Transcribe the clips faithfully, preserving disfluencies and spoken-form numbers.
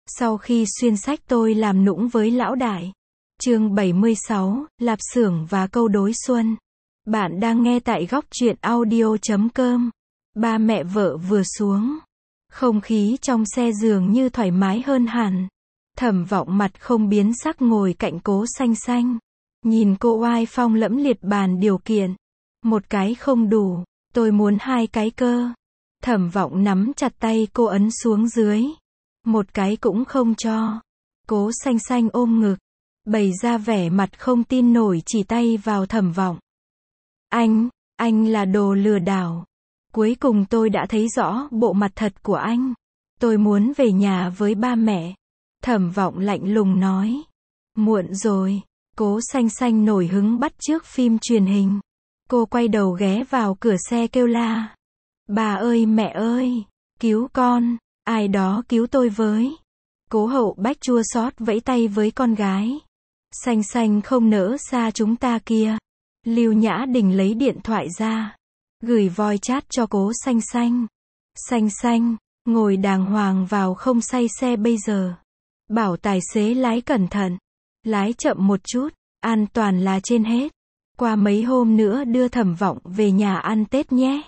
Sau khi xuyên sách tôi làm nũng với lão đại. Chương bảy mươi sáu, Lạp xưởng và câu đối xuân. Bạn đang nghe tại góc truyện audio chấm com. Ba mẹ vợ vừa xuống. Không khí trong xe dường như thoải mái hơn hẳn. Thẩm Vọng mặt không biến sắc ngồi cạnh Cố Xanh Xanh. Nhìn cô oai phong lẫm liệt bàn điều kiện. Một cái không đủ, tôi muốn hai cái cơ. Thẩm Vọng nắm chặt tay cô ấn xuống dưới. Một cái cũng không cho. Cố Xanh Xanh ôm ngực, bày ra vẻ mặt không tin nổi chỉ tay vào Thẩm Vọng. Anh, anh là đồ lừa đảo. Cuối cùng tôi đã thấy rõ bộ mặt thật của anh. Tôi muốn về nhà với ba mẹ. Thẩm Vọng lạnh lùng nói. Muộn rồi. Cố Xanh Xanh nổi hứng bắt chước phim truyền hình. Cô quay đầu ghé vào cửa xe kêu la. Bà ơi mẹ ơi, cứu con, ai đó cứu tôi với. Cố Hậu Bách chua xót vẫy tay với con gái. Xanh Xanh không nỡ xa chúng ta kia. Lưu Nhã Đình lấy điện thoại ra, gửi voice chat cho Cố Xanh Xanh. Xanh Xanh, ngồi đàng hoàng vào không say xe bây giờ. Bảo tài xế lái cẩn thận. Lái chậm một chút, an toàn là trên hết. Qua mấy hôm nữa đưa Thẩm Vọng về nhà ăn Tết nhé.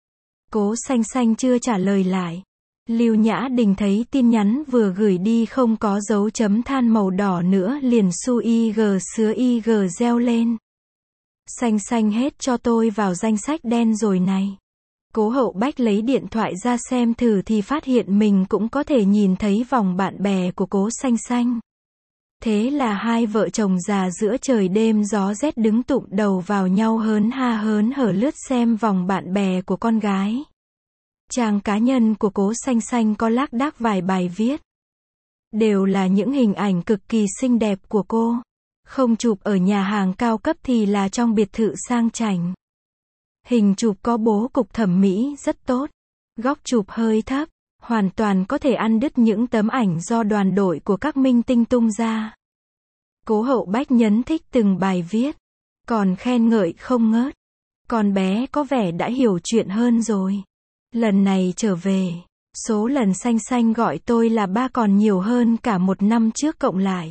Cố Xanh Xanh chưa trả lời lại. Lưu Nhã Đình thấy tin nhắn vừa gửi đi không có dấu chấm than màu đỏ nữa liền su y g sứa y g reo lên. Xanh Xanh hết cho tôi vào danh sách đen rồi này. Cố Hậu Bách lấy điện thoại ra xem thử thì phát hiện mình cũng có thể nhìn thấy vòng bạn bè của Cố Xanh Xanh. Thế là hai vợ chồng già giữa trời đêm gió rét đứng tụm đầu vào nhau hớn ha hớn hở lướt xem vòng bạn bè của con gái. Trang cá nhân của Cố Xanh Xanh có lác đác vài bài viết. Đều là những hình ảnh cực kỳ xinh đẹp của cô. Không chụp ở nhà hàng cao cấp thì là trong biệt thự sang chảnh. Hình chụp có bố cục thẩm mỹ rất tốt. Góc chụp hơi thấp. Hoàn toàn có thể ăn đứt những tấm ảnh do đoàn đội của các minh tinh tung ra. Cố Hậu Bách nhấn thích từng bài viết. Còn khen ngợi không ngớt. Con bé có vẻ đã hiểu chuyện hơn rồi. Lần này trở về, số lần Xanh Xanh gọi tôi là ba còn nhiều hơn cả một năm trước cộng lại.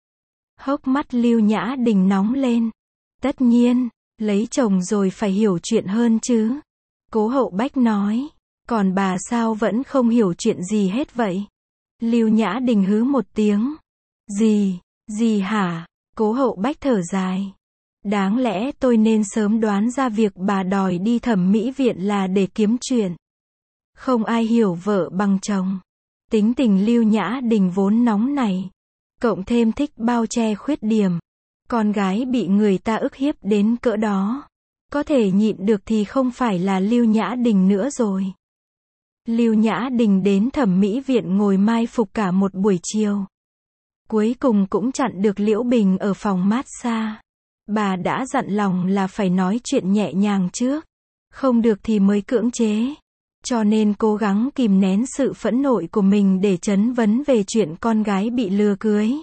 Hốc mắt Lưu Nhã Đình nóng lên. Tất nhiên, lấy chồng rồi phải hiểu chuyện hơn chứ. Cố Hậu Bách nói. Còn bà sao vẫn không hiểu chuyện gì hết vậy? Lưu Nhã Đình hứ một tiếng. Gì, gì hả? Cố Hậu Bách thở dài. Đáng lẽ tôi nên sớm đoán ra việc bà đòi đi thẩm mỹ viện là để kiếm chuyện. Không ai hiểu vợ bằng chồng. Tính tình Lưu Nhã Đình vốn nóng này. Cộng thêm thích bao che khuyết điểm. Con gái bị người ta ức hiếp đến cỡ đó. Có thể nhịn được thì không phải là Lưu Nhã Đình nữa rồi. Lưu Nhã Đình đến thẩm mỹ viện ngồi mai phục cả một buổi chiều. Cuối cùng cũng chặn được Liễu Bình ở phòng massage. Bà đã dặn lòng là phải nói chuyện nhẹ nhàng trước. Không được thì mới cưỡng chế. Cho nên cố gắng kìm nén sự phẫn nộ của mình để trấn vấn về chuyện con gái bị lừa cưới.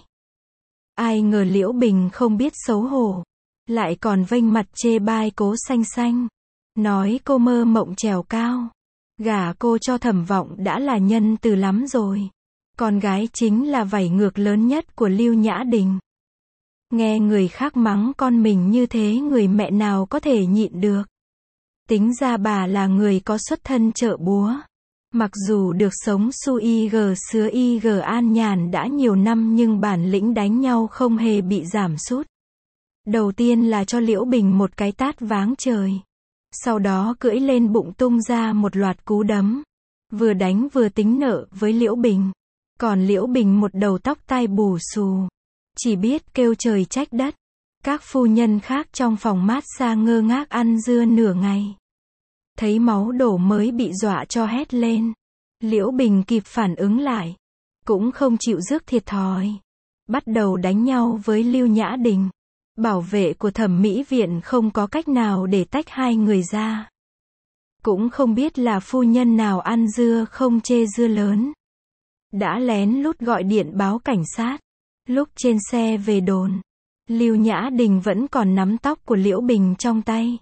Ai ngờ Liễu Bình không biết xấu hổ. Lại còn vênh mặt chê bai Cố Xanh Xanh. Nói cô mơ mộng trèo cao. Gả cô cho Thẩm Vọng đã là nhân từ lắm rồi. Con gái chính là vảy ngược lớn nhất của Lưu Nhã Đình. Nghe người khác mắng con mình như thế người mẹ nào có thể nhịn được. Tính ra bà là người có xuất thân chợ búa. Mặc dù được sống su y g sứa y g an nhàn đã nhiều năm nhưng bản lĩnh đánh nhau không hề bị giảm sút. Đầu tiên là cho Liễu Bình một cái tát váng trời. Sau đó cưỡi lên bụng tung ra một loạt cú đấm. Vừa đánh vừa tính nợ với Liễu Bình. Còn Liễu Bình một đầu tóc tai bù xù. Chỉ biết kêu trời trách đất. Các phu nhân khác trong phòng massage ngơ ngác ăn dưa nửa ngày. Thấy máu đổ mới bị dọa cho hét lên. Liễu Bình kịp phản ứng lại. Cũng không chịu rước thiệt thòi. Bắt đầu đánh nhau với Lưu Nhã Đình. Bảo vệ của thẩm mỹ viện không có cách nào để tách hai người ra. Cũng không biết là phu nhân nào ăn dưa không chê dưa lớn. Đã lén lút gọi điện báo cảnh sát. Lúc trên xe về đồn, Lưu Nhã Đình vẫn còn nắm tóc của Liễu Bình trong tay.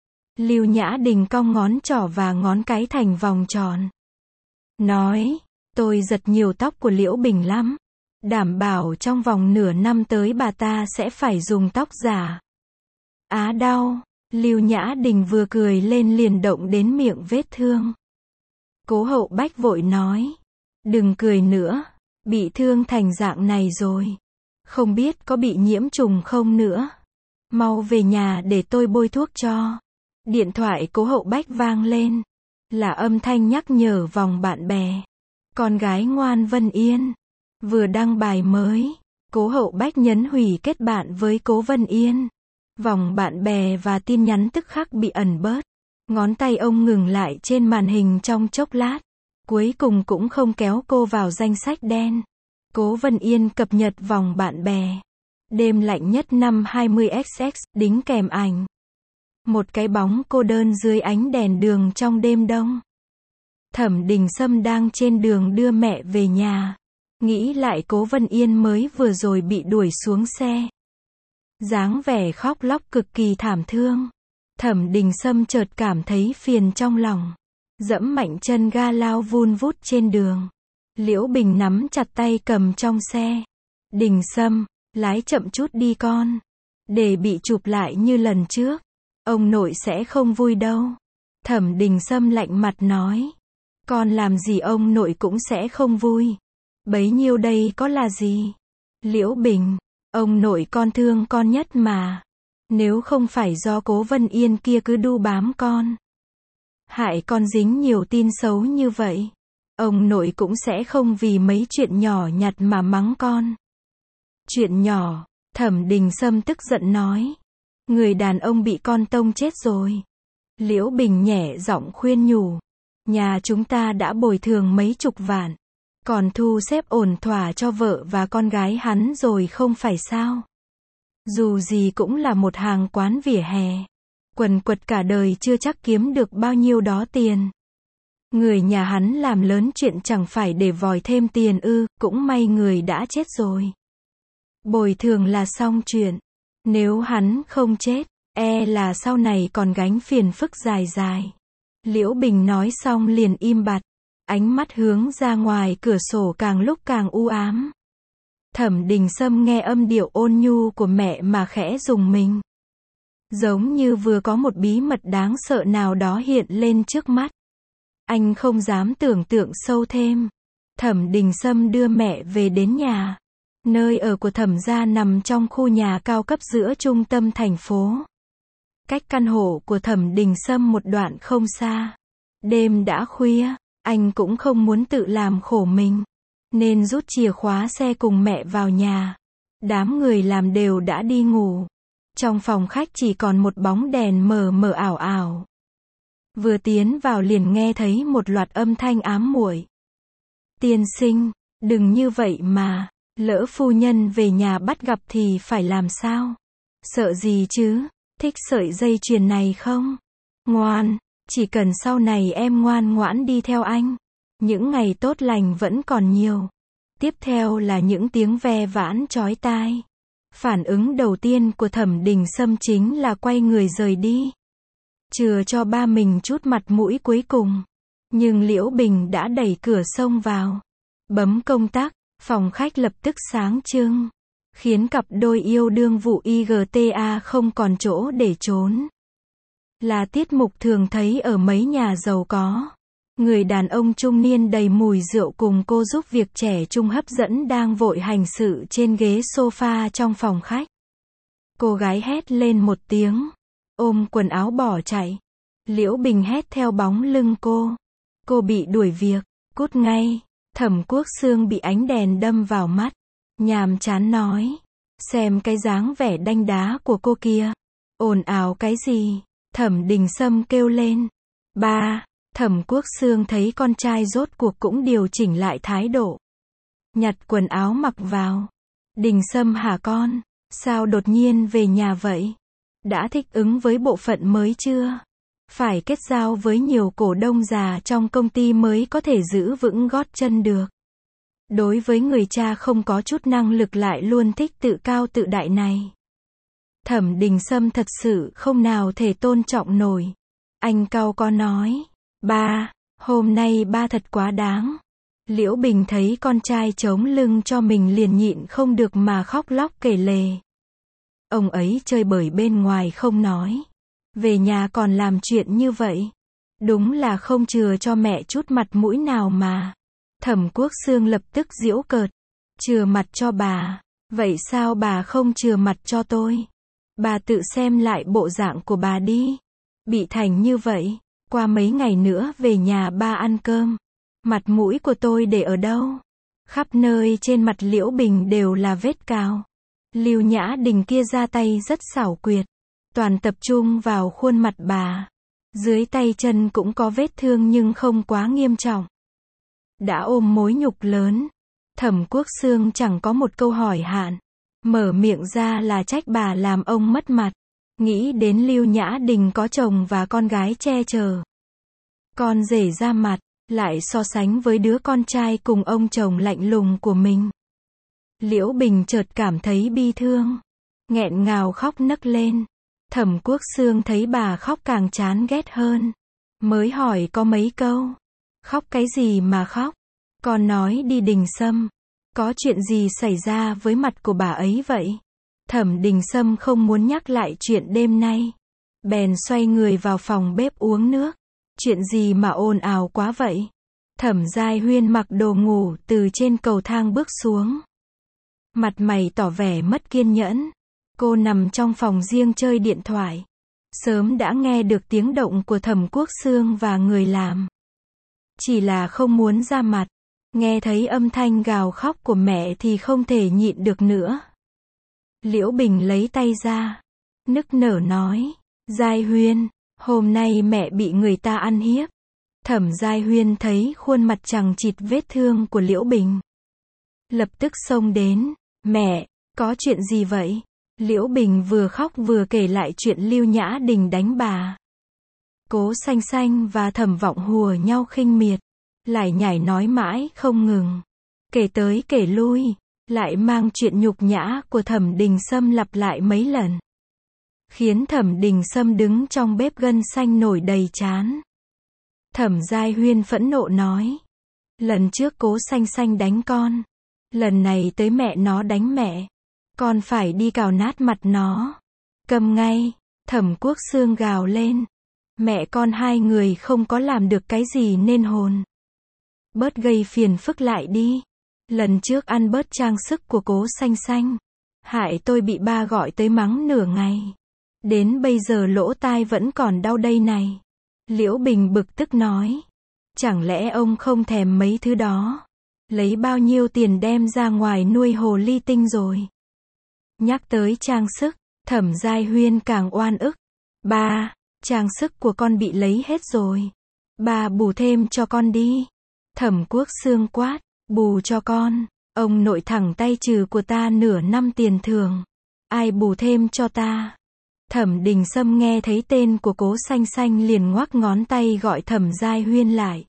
Lưu Nhã Đình cong ngón trỏ và ngón cái thành vòng tròn. Nói, Tôi giật nhiều tóc của Liễu Bình lắm. Đảm bảo trong vòng nửa năm tới bà ta sẽ phải dùng tóc giả. Á đau. Lưu Nhã Đình vừa cười lên liền động đến miệng vết thương. Cố Hậu Bách vội nói. Đừng cười nữa. Bị thương thành dạng này rồi. Không biết có bị nhiễm trùng không nữa. Mau về nhà để tôi bôi thuốc cho. Điện thoại Cố Hậu Bách vang lên. Là âm thanh nhắc nhở vòng bạn bè. Con gái ngoan Vân Yên. Vừa đăng bài mới. Cố Hậu Bách nhấn hủy kết bạn với Cố Vân Yên. Vòng bạn bè và tin nhắn tức khắc bị ẩn bớt. Ngón tay ông ngừng lại trên màn hình trong chốc lát. Cuối cùng cũng không kéo cô vào danh sách đen. Cố Vân Yên cập nhật vòng bạn bè. Đêm lạnh nhất năm hai mươi xx, đính kèm ảnh. Một cái bóng cô đơn dưới ánh đèn đường trong đêm đông. Thẩm Đình Sâm đang trên đường đưa mẹ về nhà. Nghĩ lại Cố Vân Yên mới vừa rồi bị đuổi xuống xe. Dáng vẻ khóc lóc cực kỳ thảm thương. Thẩm Đình Sâm chợt cảm thấy phiền trong lòng. Dẫm mạnh chân ga lao vun vút trên đường. Liễu Bình nắm chặt tay cầm trong xe. Đình Sâm, lái chậm chút đi con. Để bị chụp lại như lần trước. Ông nội sẽ không vui đâu. Thẩm Đình Sâm lạnh mặt nói. Con làm gì ông nội cũng sẽ không vui. Bấy nhiêu đây có là gì? Liễu Bình, ông nội con thương con nhất mà. Nếu không phải do Cố Vân Yên kia cứ đu bám con. Hại con dính nhiều tin xấu như vậy. Ông nội cũng sẽ không vì mấy chuyện nhỏ nhặt mà mắng con. Chuyện nhỏ, Thẩm Đình Sâm tức giận nói. Người đàn ông bị con tông chết rồi. Liễu Bình nhẹ giọng khuyên nhủ. Nhà chúng ta đã bồi thường mấy chục vạn. Còn thu xếp ổn thỏa cho vợ và con gái hắn rồi không phải sao. Dù gì cũng là một hàng quán vỉa hè. Quần quật cả đời chưa chắc kiếm được bao nhiêu đó tiền. Người nhà hắn làm lớn chuyện chẳng phải để vòi thêm tiền ư, cũng may người đã chết rồi. Bồi thường là xong chuyện. Nếu hắn không chết, e là sau này còn gánh phiền phức dài dài. Liễu Bình nói xong liền im bặt. Ánh mắt hướng ra ngoài cửa sổ càng lúc càng u ám. Thẩm Đình Sâm nghe âm điệu ôn nhu của mẹ mà khẽ rùng mình. Giống như vừa có một bí mật đáng sợ nào đó hiện lên trước mắt. Anh không dám tưởng tượng sâu thêm. Thẩm Đình Sâm đưa mẹ về đến nhà. Nơi ở của Thẩm gia nằm trong khu nhà cao cấp giữa trung tâm thành phố. Cách căn hộ của Thẩm Đình Sâm một đoạn không xa. Đêm đã khuya, anh cũng không muốn tự làm khổ mình. Nên rút chìa khóa xe cùng mẹ vào nhà. Đám người làm đều đã đi ngủ. Trong phòng khách chỉ còn một bóng đèn mờ mờ ảo ảo. Vừa tiến vào liền nghe thấy một loạt âm thanh ám muội. Tiên sinh, đừng như vậy mà, lỡ phu nhân về nhà bắt gặp thì phải làm sao? Sợ gì chứ, thích sợi dây chuyền này không? Ngoan, chỉ cần sau này em ngoan ngoãn đi theo anh. Những ngày tốt lành vẫn còn nhiều. Tiếp theo là những tiếng ve vãn chói tai. Phản ứng đầu tiên của Thẩm Đình Sâm chính là quay người rời đi. Chừa cho ba mình chút mặt mũi cuối cùng. Nhưng Liễu Bình đã đẩy cửa xông vào. Bấm công tắc, phòng khách lập tức sáng trưng. Khiến cặp đôi yêu đương vụ i giê tê a không còn chỗ để trốn. Là tiết mục thường thấy ở mấy nhà giàu có. Người đàn ông trung niên đầy mùi rượu cùng cô giúp việc trẻ trung hấp dẫn đang vội hành sự trên ghế sofa trong phòng khách. Cô gái hét lên một tiếng. Ôm quần áo bỏ chạy. Liễu Bình hét theo bóng lưng cô. Cô bị đuổi việc, cút ngay. Thẩm Quốc Xương bị ánh đèn đâm vào mắt. Nhàm chán nói. Xem cái dáng vẻ đanh đá của cô kia. Ồn ào cái gì? Thẩm Đình Sâm kêu lên. Ba. Thẩm Quốc Xương thấy con trai rốt cuộc cũng điều chỉnh lại thái độ. Nhặt quần áo mặc vào. Đình Sâm hả con? Sao đột nhiên về nhà vậy? Đã thích ứng với bộ phận mới chưa? Phải kết giao với nhiều cổ đông già trong công ty mới có thể giữ vững gót chân được. Đối với người cha không có chút năng lực lại luôn thích tự cao tự đại này. Thẩm Đình Sâm thật sự không nào thể tôn trọng nổi. Anh cau có nói. Ba, hôm nay ba thật quá đáng. Liễu Bình thấy con trai chống lưng cho mình liền nhịn không được mà khóc lóc kể lể. Ông ấy chơi bời bên ngoài không nói. Về nhà còn làm chuyện như vậy. Đúng là không chừa cho mẹ chút mặt mũi nào mà. Thẩm Quốc Xương lập tức giễu cợt. Chừa mặt cho bà. Vậy sao bà không chừa mặt cho tôi? Bà tự xem lại bộ dạng của bà đi. Bị thành như vậy. Qua mấy ngày nữa về nhà ba ăn cơm. Mặt mũi của tôi để ở đâu? Khắp nơi trên mặt Liễu Bình đều là vết cào. Lưu Nhã Đình kia ra tay rất xảo quyệt. Toàn tập trung vào khuôn mặt bà. Dưới tay chân cũng có vết thương nhưng không quá nghiêm trọng. Đã ôm mối nhục lớn. Thẩm Quốc Xương chẳng có một câu hỏi hạn. Mở miệng ra là trách bà làm ông mất mặt. Nghĩ đến Lưu Nhã Đình có chồng và con gái che chở. Con rể ra mặt, lại so sánh với đứa con trai cùng ông chồng lạnh lùng của mình. Liễu Bình chợt cảm thấy bi thương. Nghẹn ngào khóc nấc lên. Thẩm Quốc Xương thấy bà khóc càng chán ghét hơn. Mới hỏi có mấy câu. Khóc cái gì mà khóc? Con nói đi Đình Sâm. Có chuyện gì xảy ra với mặt của bà ấy vậy? Thẩm Đình Sâm không muốn nhắc lại chuyện đêm nay. Bèn xoay người vào phòng bếp uống nước. Chuyện gì mà ồn ào quá vậy? Thẩm Giai Huyên mặc đồ ngủ từ trên cầu thang bước xuống. Mặt mày tỏ vẻ mất kiên nhẫn. Cô nằm trong phòng riêng chơi điện thoại. Sớm đã nghe được tiếng động của Thẩm Quốc Xương và người làm. Chỉ là không muốn ra mặt. Nghe thấy âm thanh gào khóc của mẹ thì không thể nhịn được nữa. Liễu Bình lấy tay ra. Nức nở nói. Giai Huyên, hôm nay mẹ bị người ta ăn hiếp. Thẩm Giai Huyên thấy khuôn mặt chằng chịt vết thương của Liễu Bình. Lập tức xông đến. Mẹ, có chuyện gì vậy? Liễu Bình vừa khóc vừa kể lại chuyện Lưu Nhã Đình đánh bà. Cố Xanh Xanh và Thẩm Vọng hùa nhau khinh miệt. Lải nhải nói mãi không ngừng. Kể tới kể lui. Lại mang chuyện nhục nhã của Thẩm Đình Sâm lặp lại mấy lần. Khiến Thẩm Đình Sâm đứng trong bếp gân xanh nổi đầy trán. Thẩm Giai Huyên phẫn nộ nói. Lần trước Cố Xanh Xanh đánh con. Lần này tới mẹ nó đánh mẹ. Con phải đi cào nát mặt nó. Cầm ngay. Thẩm Quốc Xương gào lên. Mẹ con hai người không có làm được cái gì nên hồn. Bớt gây phiền phức lại đi. Lần trước ăn bớt trang sức của Cố Xanh Xanh. Hại tôi bị ba gọi tới mắng nửa ngày. Đến bây giờ lỗ tai vẫn còn đau đây này. Liễu Bình bực tức nói. Chẳng lẽ ông không thèm mấy thứ đó? Lấy bao nhiêu tiền đem ra ngoài nuôi hồ ly tinh rồi? Nhắc tới trang sức, Thẩm Giai Huyên càng oan ức. Ba, trang sức của con bị lấy hết rồi. Ba bù thêm cho con đi. Thẩm Quốc Xương quát. Bù cho con. Ông nội thẳng tay trừ của ta nửa năm tiền thưởng. Ai bù thêm cho ta? Thẩm Đình Sâm nghe thấy tên của Cố Xanh Xanh liền ngoắc ngón tay gọi Thẩm Giai Huyên lại.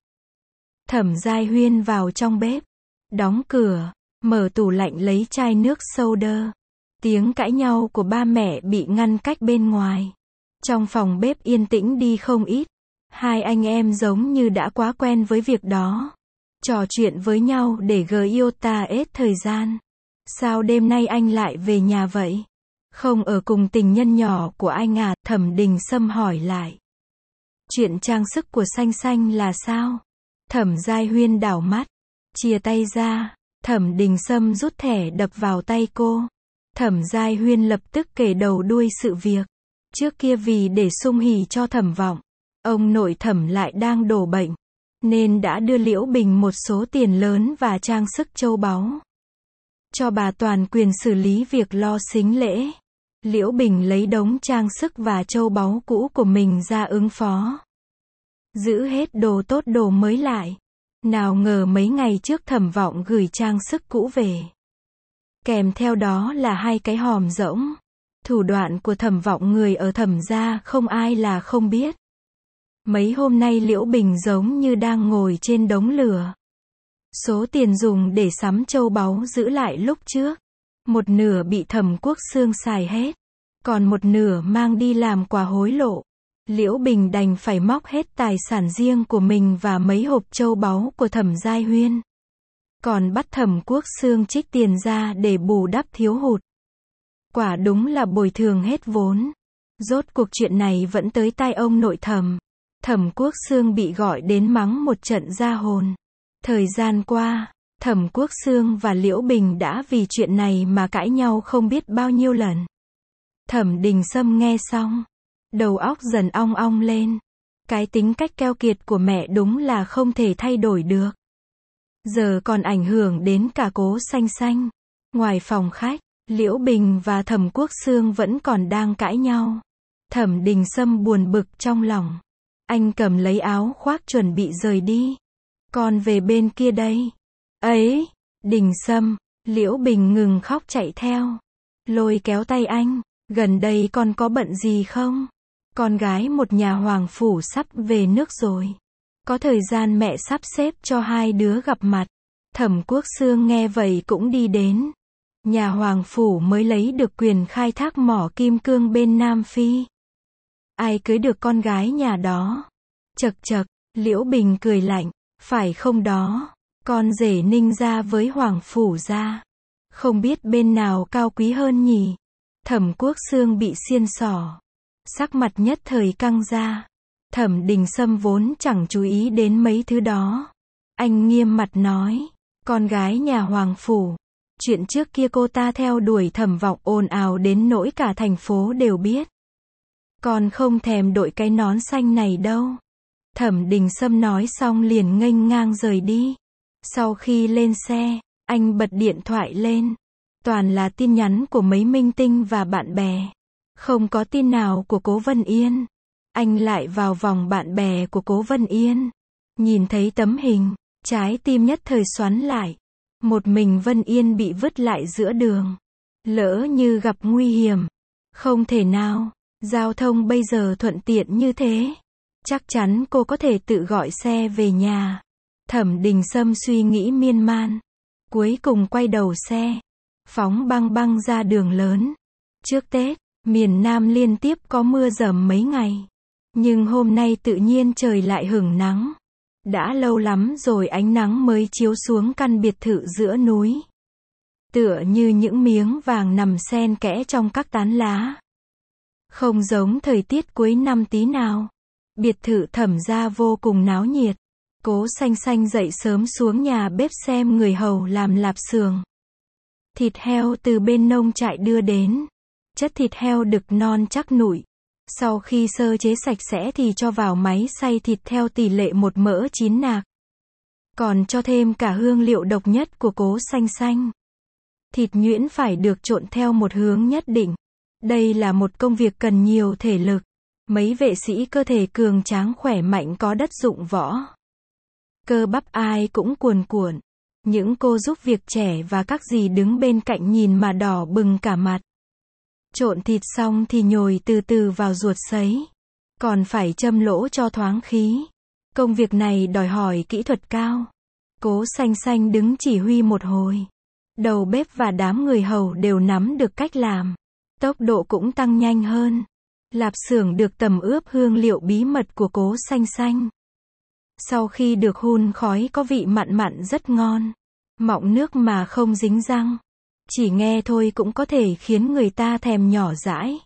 Thẩm Giai Huyên vào trong bếp. Đóng cửa. Mở tủ lạnh lấy chai nước soda. Tiếng cãi nhau của ba mẹ bị ngăn cách bên ngoài. Trong phòng bếp yên tĩnh đi không ít. Hai anh em giống như đã quá quen với việc đó. Trò chuyện với nhau để gợi yêu ta hết thời gian. Sao đêm nay anh lại về nhà vậy? Không ở cùng tình nhân nhỏ của anh à? Thẩm Đình Sâm hỏi lại. Chuyện trang sức của Xanh Xanh là sao? Thẩm Giai Huyên đảo mắt. Chia tay ra. Thẩm Đình Sâm rút thẻ đập vào tay cô. Thẩm Giai Huyên lập tức kể đầu đuôi sự việc. Trước kia vì để sung hỉ cho Thẩm Vọng. Ông nội Thẩm lại đang đổ bệnh. Nên đã đưa Liễu Bình một số tiền lớn và trang sức châu báu. Cho bà toàn quyền xử lý việc lo sính lễ. Liễu Bình lấy đống trang sức và châu báu cũ của mình ra ứng phó. Giữ hết đồ tốt đồ mới lại. Nào ngờ mấy ngày trước Thẩm Vọng gửi trang sức cũ về. Kèm theo đó là hai cái hòm rỗng. Thủ đoạn của Thẩm Vọng người ở Thẩm gia không ai là không biết. Mấy hôm nay Liễu Bình giống như đang ngồi trên đống lửa. Số tiền dùng để sắm châu báu giữ lại lúc trước. Một nửa bị Thẩm Quốc Xương xài hết. Còn một nửa mang đi làm quà hối lộ. Liễu Bình đành phải móc hết tài sản riêng của mình và mấy hộp châu báu của Thẩm Giai Huyên. còn bắt Thẩm Quốc Xương trích tiền ra để bù đắp thiếu hụt. Quả đúng là bồi thường hết vốn. Rốt cuộc chuyện này vẫn tới tai ông nội Thẩm. Thẩm Quốc Xương bị gọi đến mắng một trận ra hồn. Thời gian qua, Thẩm Quốc Xương và Liễu Bình đã vì chuyện này mà cãi nhau không biết bao nhiêu lần. Thẩm Đình Sâm nghe xong, đầu óc dần ong ong lên. Cái tính cách keo kiệt của mẹ đúng là không thể thay đổi được. Giờ còn ảnh hưởng đến cả Cố Xanh Xanh. Ngoài phòng khách, Liễu Bình và Thẩm Quốc Xương vẫn còn đang cãi nhau. Thẩm Đình Sâm buồn bực trong lòng. Anh cầm lấy áo khoác chuẩn bị rời đi. Con về bên kia đây. Ấy, Đình Sâm, Liễu Bình ngừng khóc chạy theo. Lôi kéo tay anh, gần đây con có bận gì không? Con gái một nhà hoàng phủ sắp về nước rồi. Có thời gian mẹ sắp xếp cho hai đứa gặp mặt. Thẩm Quốc Xương nghe vậy cũng đi đến. Nhà hoàng phủ mới lấy được quyền khai thác mỏ kim cương bên Nam Phi. Ai cưới được con gái nhà đó? Chậc chậc, Liễu Bình cười lạnh. Phải không đó? Con rể Ninh gia với hoàng phủ gia. Không biết bên nào cao quý hơn nhỉ? Thẩm Quốc Xương bị xiên xỏ. Sắc mặt nhất thời căng ra. Thẩm Đình Sâm vốn chẳng chú ý đến mấy thứ đó. Anh nghiêm mặt nói. Con gái nhà hoàng phủ. Chuyện trước kia cô ta theo đuổi Thẩm Vọng ồn ào đến nỗi cả thành phố đều biết. Con không thèm đội cái nón xanh này đâu. Thẩm Đình Sâm nói xong liền nghênh ngang rời đi. Sau khi lên xe, anh bật điện thoại lên. Toàn là tin nhắn của mấy minh tinh và bạn bè. Không có tin nào của Cố Vân Yên. Anh lại vào vòng bạn bè của Cố Vân Yên. Nhìn thấy tấm hình, trái tim nhất thời xoắn lại. Một mình Vân Yên bị vứt lại giữa đường. Lỡ như gặp nguy hiểm. Không thể nào, giao thông bây giờ thuận tiện như thế. Chắc chắn cô có thể tự gọi xe về nhà. Thẩm Đình Sâm suy nghĩ miên man. Cuối cùng quay đầu xe. Phóng băng băng ra đường lớn. Trước Tết, miền Nam liên tiếp có mưa dầm mấy ngày. Nhưng hôm nay tự nhiên trời lại hửng nắng. Đã lâu lắm rồi ánh nắng mới chiếu xuống căn biệt thự giữa núi. Tựa như những miếng vàng nằm xen kẽ trong các tán lá. Không giống thời tiết cuối năm tí nào. Biệt thự Thẩm gia vô cùng náo nhiệt. Cố Xanh Xanh dậy sớm xuống nhà bếp xem người hầu làm lạp xưởng. Thịt heo từ bên nông trại đưa đến. Chất thịt heo đực non chắc nụi. Sau khi sơ chế sạch sẽ thì cho vào máy xay thịt theo tỷ lệ một mỡ chín nạc. Còn cho thêm cả hương liệu độc nhất của Cố Xanh Xanh. Thịt nhuyễn phải được trộn theo một hướng nhất định. Đây là một công việc cần nhiều thể lực. Mấy vệ sĩ cơ thể cường tráng khỏe mạnh có đất dụng võ. Cơ bắp ai cũng cuồn cuộn. Những cô giúp việc trẻ và các dì đứng bên cạnh nhìn mà đỏ bừng cả mặt. Trộn thịt xong thì nhồi từ từ vào ruột sấy. Còn phải châm lỗ cho thoáng khí. Công việc này đòi hỏi kỹ thuật cao. Cố Xanh Xanh đứng chỉ huy một hồi. Đầu bếp và đám người hầu đều nắm được cách làm. Tốc độ cũng tăng nhanh hơn. Lạp xưởng được tẩm ướp hương liệu bí mật của Cố Xanh Xanh. Sau khi được hun khói có vị mặn mặn rất ngon. Mọng nước mà không dính răng. Chỉ nghe thôi cũng có thể khiến người ta thèm nhỏ dãi.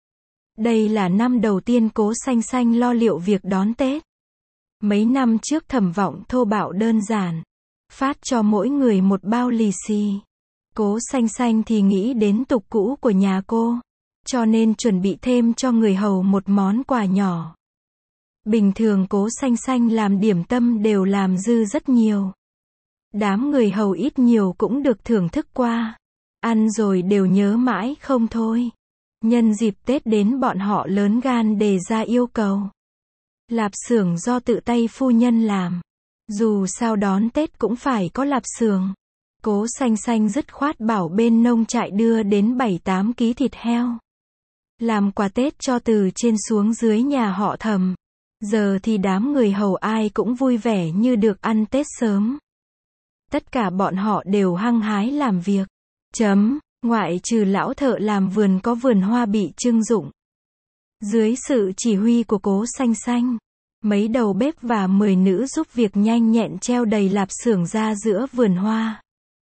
Đây là năm đầu tiên Cố Xanh Xanh lo liệu việc đón Tết. Mấy năm trước Thẩm Vọng thô bạo đơn giản. Phát cho mỗi người một bao lì xì. Cố Xanh Xanh thì nghĩ đến tục cũ của nhà cô. Cho nên chuẩn bị thêm cho người hầu một món quà nhỏ. Bình thường Cố Xanh Xanh làm điểm tâm đều làm dư rất nhiều. Đám người hầu ít nhiều cũng được thưởng thức qua. Ăn rồi đều nhớ mãi không thôi. Nhân dịp Tết đến bọn họ lớn gan đề ra yêu cầu. Lạp xưởng do tự tay phu nhân làm. Dù sao đón Tết cũng phải có lạp xưởng. Cố Xanh Xanh dứt khoát bảo bên nông trại đưa đến bảy tám ký thịt heo. Làm quà Tết cho từ trên xuống dưới nhà họ Thẩm. Giờ thì đám người hầu ai cũng vui vẻ như được ăn Tết sớm. Tất cả bọn họ đều hăng hái làm việc. Chấm, ngoại trừ lão thợ làm vườn có vườn hoa bị trưng dụng. Dưới sự chỉ huy của Cố Xanh Xanh, Mấy đầu bếp và mười nữ giúp việc nhanh nhẹn treo đầy lạp xưởng ra giữa vườn hoa.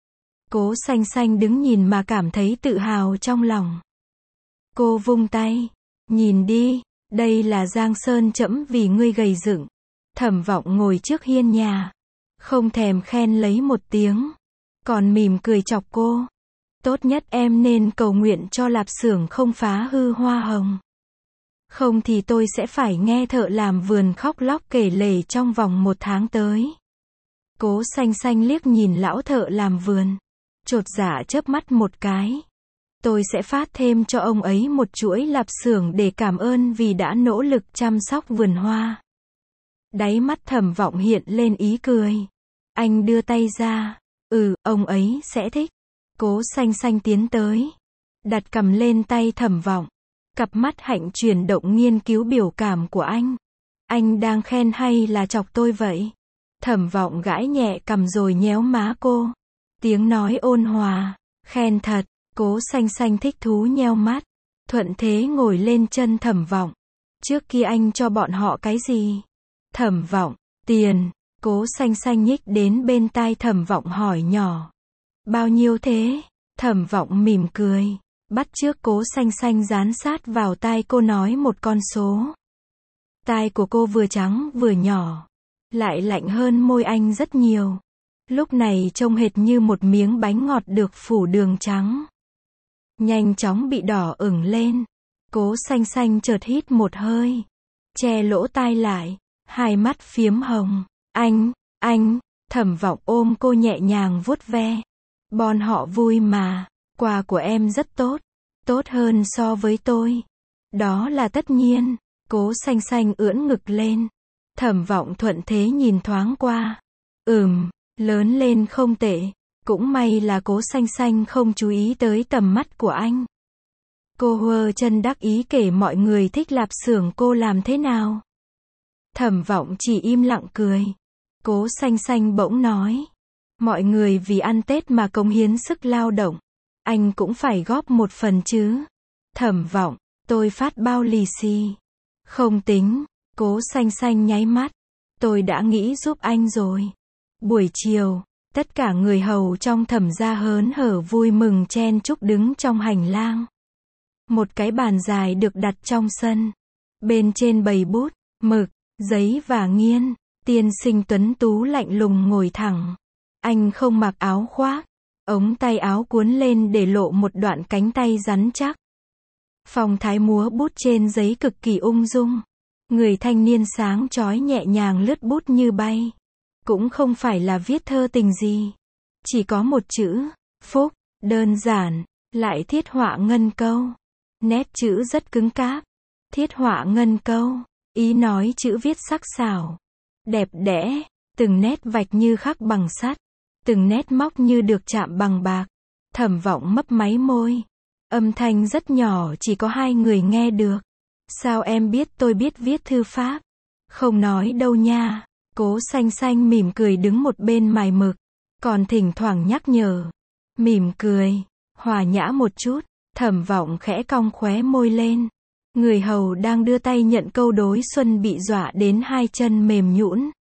Cố Xanh Xanh đứng nhìn mà cảm thấy tự hào trong lòng. Cô vung tay. Nhìn đi, đây là giang sơn trẫm vì ngươi gầy dựng. Thẩm Vọng ngồi trước hiên nhà. Không thèm khen lấy một tiếng. Còn mỉm cười chọc cô. Tốt nhất em nên cầu nguyện cho lạp xưởng không phá hư hoa hồng. Không thì tôi sẽ phải nghe thợ làm vườn khóc lóc kể lể trong vòng một tháng tới. Cố Xanh Xanh liếc nhìn lão thợ làm vườn. Chột dạ chớp mắt một cái. Tôi sẽ phát thêm cho ông ấy một chuỗi lạp xưởng để cảm ơn vì đã nỗ lực chăm sóc vườn hoa. Đáy mắt Thẩm Vọng hiện lên ý cười. Anh đưa tay ra. Ừ, ông ấy sẽ thích. Cố Xanh Xanh tiến tới. Đặt cầm lên tay Thẩm Vọng. Cặp mắt hạnh chuyển động nghiên cứu biểu cảm của anh. Anh đang khen hay là chọc tôi vậy? Thẩm Vọng gãi nhẹ cằm rồi nhéo má cô. Tiếng nói ôn hòa. Khen thật. Cố Xanh Xanh thích thú nheo mắt. Thuận thế ngồi lên chân Thẩm Vọng. Trước kia anh cho bọn họ cái gì? Thẩm Vọng. Tiền. Cố Xanh Xanh nhích đến bên tai Thẩm Vọng hỏi nhỏ. Bao nhiêu thế? Thẩm Vọng mỉm cười. Bắt chước Cố Xanh Xanh dán sát vào tai cô nói một con số. Tai của cô vừa trắng vừa nhỏ. Lại lạnh hơn môi anh rất nhiều. Lúc này trông hệt như một miếng bánh ngọt được phủ đường trắng. Nhanh chóng bị đỏ ửng lên. Cố Xanh Xanh chợt hít một hơi. Che lỗ tai lại. Hai mắt phiếm hồng. Anh, anh, Thẩm Vọng ôm cô nhẹ nhàng vuốt ve. Bọn họ vui mà. Quà của em rất tốt. Tốt hơn so với tôi. Đó là tất nhiên. Cố Xanh Xanh ưỡn ngực lên. Thẩm Vọng thuận thế nhìn thoáng qua. Ừm, lớn lên không tệ. Cũng may là Cố Xanh Xanh không chú ý tới tầm mắt của anh. Cô hơ chân đắc ý kể mọi người thích lạp xưởng cô làm thế nào. Thẩm Vọng chỉ im lặng cười. Cố Xanh Xanh bỗng nói. Mọi người vì ăn Tết mà cống hiến sức lao động. Anh cũng phải góp một phần chứ. Thẩm Vọng, tôi phát bao lì xì. Không tính. Cố Xanh Xanh nháy mắt. Tôi đã nghĩ giúp anh rồi. Buổi chiều, tất cả người hầu trong Thẩm gia hớn hở vui mừng chen chúc đứng trong hành lang. Một cái bàn dài được đặt trong sân. Bên trên bày bút, mực, giấy và nghiên. Tiên sinh tuấn tú lạnh lùng ngồi thẳng. Anh không mặc áo khoác. Ống tay áo cuốn lên để lộ một đoạn cánh tay rắn chắc. Phong thái múa bút trên giấy cực kỳ ung dung. Người thanh niên sáng chói nhẹ nhàng lướt bút như bay. Cũng không phải là viết thơ tình gì. Chỉ có một chữ, phúc, đơn giản, lại thiết họa ngân câu. Nét chữ rất cứng cáp. Thiết họa ngân câu, ý nói chữ viết sắc sảo. Đẹp đẽ, từng nét vạch như khắc bằng sắt. Từng nét móc như được chạm bằng bạc. Thẩm Vọng mấp máy môi. Âm thanh rất nhỏ chỉ có hai người nghe được. Sao em biết tôi biết viết thư pháp? Không nói đâu nha. Cố Xanh Xanh mỉm cười đứng một bên mài mực. Còn thỉnh thoảng nhắc nhở. Mỉm cười. Hòa nhã một chút. Thẩm Vọng khẽ cong khóe môi lên. Người hầu đang đưa tay nhận câu đối xuân bị dọa đến hai chân mềm nhũn.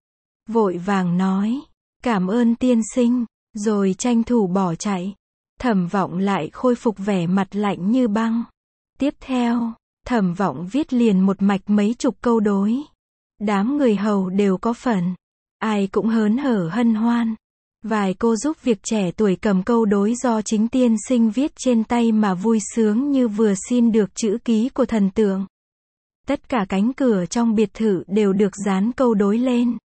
Vội vàng nói. Cảm ơn tiên sinh. Rồi tranh thủ bỏ chạy. Thẩm Vọng lại khôi phục vẻ mặt lạnh như băng. Tiếp theo, Thẩm Vọng viết liền một mạch mấy chục câu đối. Đám người hầu đều có phần. Ai cũng hớn hở hân hoan. Vài cô giúp việc trẻ tuổi cầm câu đối do chính tiên sinh viết trên tay mà vui sướng như vừa xin được chữ ký của thần tượng. Tất cả cánh cửa trong biệt thự đều được dán câu đối lên.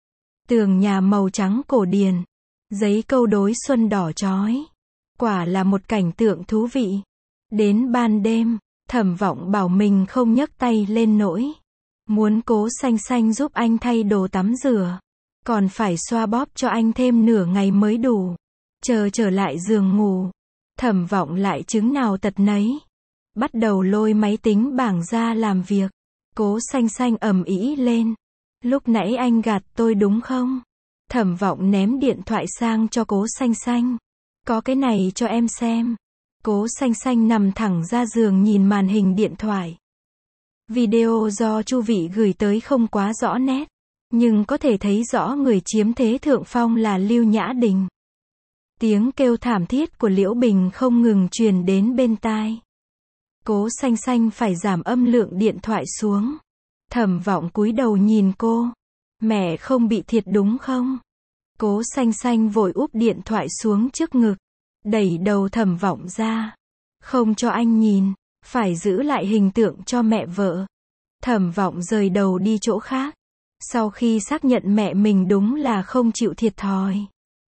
Tường nhà màu trắng cổ điển. Giấy câu đối xuân đỏ chói. Quả là một cảnh tượng thú vị. Đến ban đêm, Thẩm Vọng bảo mình không nhấc tay lên nỗi. Muốn Cố Xanh Xanh giúp anh thay đồ tắm rửa. Còn phải xoa bóp cho anh thêm nửa ngày mới đủ. Chờ trở lại giường ngủ. Thẩm Vọng lại chứng nào tật nấy. Bắt đầu lôi máy tính bảng ra làm việc. Cố Xanh Xanh ầm ĩ lên. Lúc nãy anh gạt tôi đúng không? Thẩm Vọng ném điện thoại sang cho Cố Xanh Xanh. Có cái này cho em xem. Cố Xanh Xanh nằm thẳng ra giường nhìn màn hình điện thoại. Video do Chu Vị gửi tới không quá rõ nét, nhưng có thể thấy rõ người chiếm thế thượng phong là Lưu Nhã Đình. Tiếng kêu thảm thiết của Liễu Bình không ngừng truyền đến bên tai. Cố Xanh Xanh phải giảm âm lượng điện thoại xuống. Thẩm Vọng cúi đầu nhìn cô. Mẹ không bị thiệt đúng không? Cố Xanh Xanh vội úp điện thoại xuống trước ngực, đẩy đầu Thẩm Vọng ra. Không cho anh nhìn, phải giữ lại hình tượng cho mẹ vợ. Thẩm Vọng rời đầu đi chỗ khác. Sau khi xác nhận mẹ mình đúng là không chịu thiệt thòi,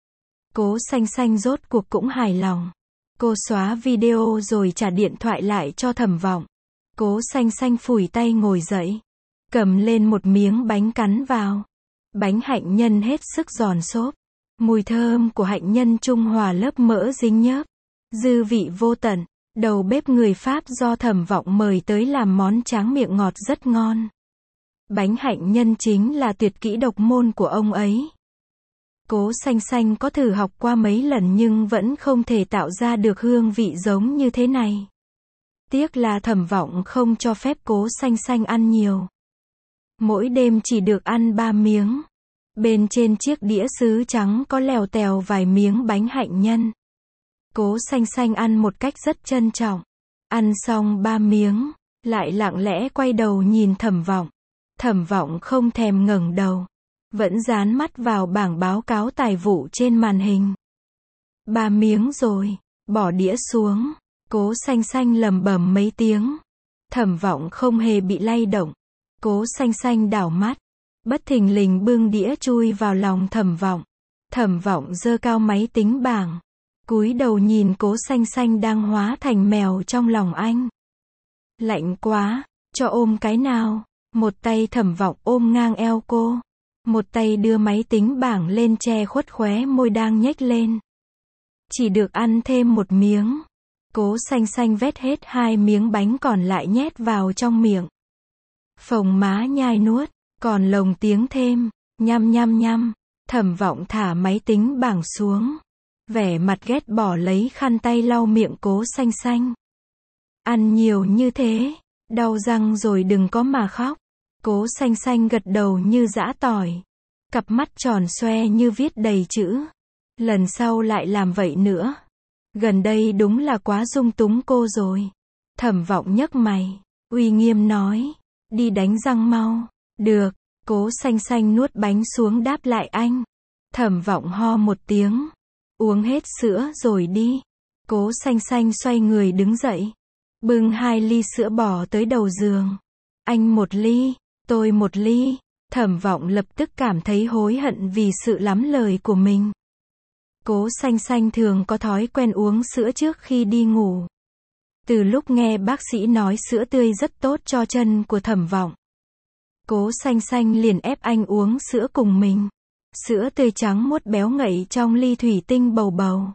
Cố Xanh Xanh rốt cuộc cũng hài lòng. Cô xóa video rồi trả điện thoại lại cho Thẩm Vọng. Cố Xanh Xanh phủi tay ngồi dậy, cầm lên một miếng bánh cắn vào. Bánh hạnh nhân hết sức giòn xốp. Mùi thơm của hạnh nhân trung hòa lớp mỡ dính nhớp, dư vị vô tận. Đầu bếp người Pháp do Thẩm Vọng mời tới làm món tráng miệng ngọt rất ngon. Bánh hạnh nhân chính là tuyệt kỹ độc môn của ông ấy. Cố Xanh Xanh có thử học qua mấy lần nhưng vẫn không thể tạo ra được hương vị giống như thế này. Tiếc là Thẩm Vọng không cho phép Cố Xanh Xanh ăn nhiều. Mỗi đêm chỉ được ăn ba miếng. Bên trên chiếc đĩa sứ trắng có lèo tèo vài miếng bánh hạnh nhân. Cố Xanh Xanh ăn một cách rất trân trọng. Ăn xong ba miếng, lại lặng lẽ quay đầu nhìn Thẩm Vọng. Thẩm Vọng không thèm ngẩng đầu, vẫn dán mắt vào bảng báo cáo tài vụ trên màn hình. Ba miếng rồi, bỏ đĩa xuống. Cố Xanh Xanh lẩm bẩm mấy tiếng. Thẩm Vọng không hề bị lay động. Cố Xanh Xanh đảo mắt, bất thình lình bưng đĩa chui vào lòng Thẩm Vọng. Thẩm Vọng giơ cao máy tính bảng, cúi đầu nhìn Cố Xanh Xanh đang hóa thành mèo trong lòng anh. Lạnh quá, cho ôm cái nào. Một tay Thẩm Vọng ôm ngang eo cô, một tay đưa máy tính bảng lên che khuất khóe môi đang nhếch lên. Chỉ được ăn thêm một miếng. Cố Xanh Xanh vét hết hai miếng bánh còn lại nhét vào trong miệng. Phồng má nhai nuốt, còn lồng tiếng thêm, nhăm nhăm nhăm. Thẩm Vọng thả máy tính bảng xuống, vẻ mặt ghét bỏ lấy khăn tay lau miệng Cố Xanh Xanh. Ăn nhiều như thế, đau răng rồi đừng có mà khóc. Cố Xanh Xanh gật đầu như giã tỏi, cặp mắt tròn xoe như viết đầy chữ. Lần sau lại làm vậy nữa. Gần đây đúng là quá dung túng cô rồi. Thẩm Vọng nhấc mày, uy nghiêm nói, đi đánh răng mau. Được. Cố Xanh Xanh nuốt bánh xuống đáp lại anh. Thẩm Vọng ho một tiếng, uống hết sữa rồi đi. Cố Xanh Xanh xoay người đứng dậy, bưng hai ly sữa bò tới đầu giường. Anh một ly, tôi một ly. Thẩm Vọng lập tức cảm thấy hối hận vì sự lắm lời của mình. Cố Xanh Xanh thường có thói quen uống sữa trước khi đi ngủ. Từ lúc nghe bác sĩ nói sữa tươi rất tốt cho chân của Thẩm Vọng, Cố Xanh Xanh liền ép anh uống sữa cùng mình. Sữa tươi trắng muốt béo ngậy trong ly thủy tinh bầu bầu.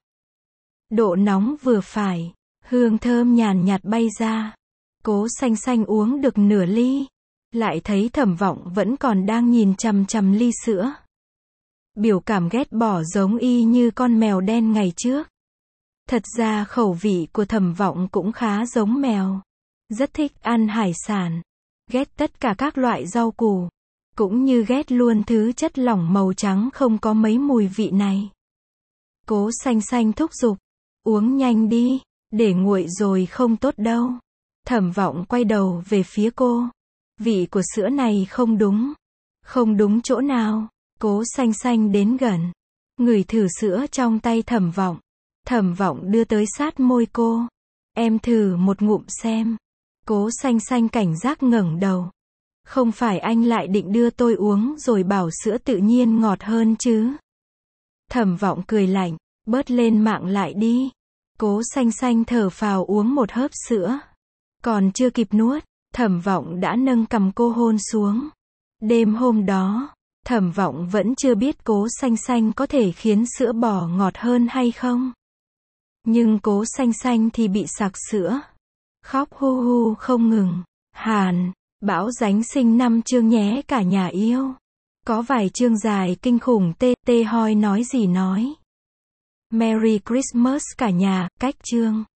Độ nóng vừa phải, hương thơm nhàn nhạt bay ra. Cố Xanh Xanh uống được nửa ly, lại thấy Thẩm Vọng vẫn còn đang nhìn chằm chằm ly sữa. Biểu cảm ghét bỏ giống y như con mèo đen ngày trước. Thật ra khẩu vị của Thẩm Vọng cũng khá giống mèo. Rất thích ăn hải sản, ghét tất cả các loại rau củ, cũng như ghét luôn thứ chất lỏng màu trắng không có mấy mùi vị này. Cố Xanh Xanh thúc giục, uống nhanh đi, để nguội rồi không tốt đâu. Thẩm Vọng quay đầu về phía cô. Vị của sữa này không đúng. Không đúng chỗ nào? Cố Xanh Xanh đến gần, ngửi thử sữa trong tay Thẩm Vọng. Thẩm Vọng đưa tới sát môi cô. Em thử một ngụm xem. Cố Xanh Xanh cảnh giác ngẩng đầu. Không phải anh lại định đưa tôi uống rồi bảo sữa tự nhiên ngọt hơn chứ? Thẩm Vọng cười lạnh, bớt lên mạng lại đi. Cố Xanh Xanh thở phào uống một hớp sữa. Còn chưa kịp nuốt, Thẩm Vọng đã nâng cằm cô hôn xuống. Đêm hôm đó, Thẩm Vọng vẫn chưa biết Cố Xanh Xanh có thể khiến sữa bò ngọt hơn hay không. Nhưng Cố Xanh Xanh thì bị sặc sữa, khóc hu hu không ngừng. Hàn, bão giáng sinh năm chương nhé cả nhà yêu. Có vài chương dài kinh khủng. Tê tê hoi nói gì nói. Merry Christmas cả nhà, cách chương.